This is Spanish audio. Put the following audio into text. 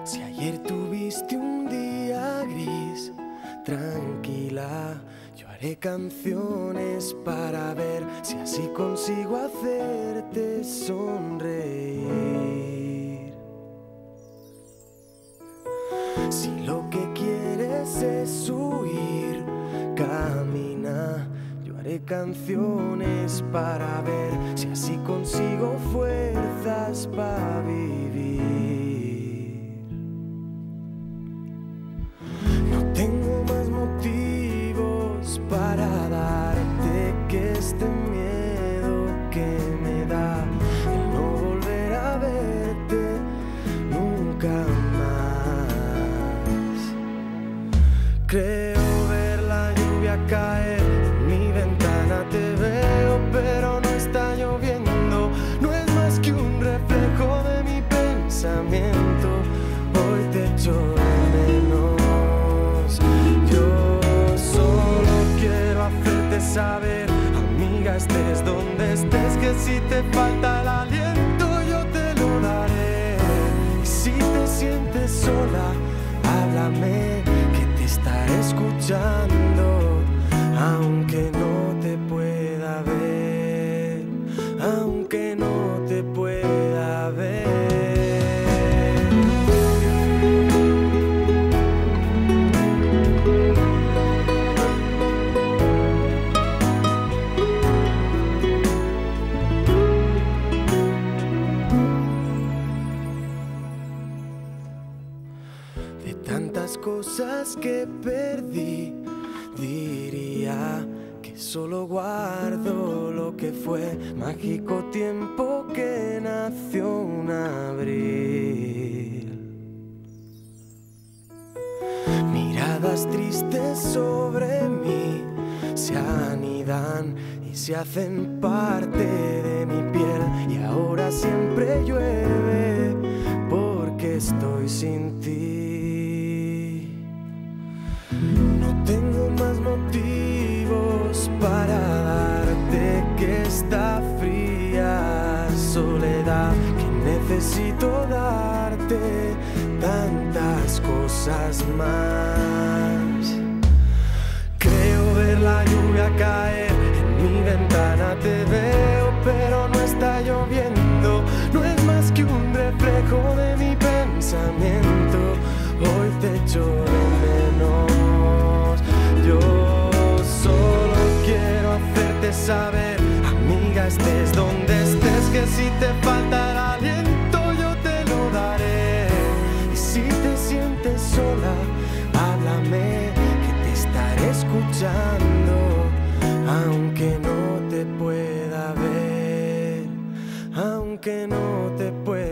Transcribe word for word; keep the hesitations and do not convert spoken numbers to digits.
Si ayer tuviste un día gris, tranquila, yo haré canciones para ver si así consigo hacerte sonreír. Si lo que quieres es huir, camina, yo haré canciones para ver si así consigo fuerzas para vivir. No tengo más motivos para darte que este miedo que me da el no volver a verte nunca más. Creo ver la lluvia caer en mi ventana, te veo pero no está lloviendo, no es más que un reflejo de mi pensamiento. Hoy te echo de menos, yo solo quiero hacerte saber, amiga, estés donde estés, que si te falta el aliento yo te lo daré. Y si te sientes sola, háblame, que te estaré escuchando, aunque no te pueda ver, aunque no te pueda ver. De tantas cosas que perdí, diría que solo guardo lo que fue mágico tiempo que nació un abril. Miradas tristes sobre mí se anidan y se hacen parte de mi piel, y ahora siempre llueve porque estoy sin ti. No tengo más motivos para darte que esta fría soledad, que necesito darte tantas cosas más. Creo ver la lluvia caer en mi ventana, te veo pero no está lloviendo, no es más que un reflejo de mi pensamiento. Hoy te echo de menos, yo solo quiero hacerte saber, amiga, estés donde estés, que si te falta el aliento yo te lo daré. Y si te sientes sola, háblame, que te estaré escuchando, aunque no te pueda ver, aunque no te pueda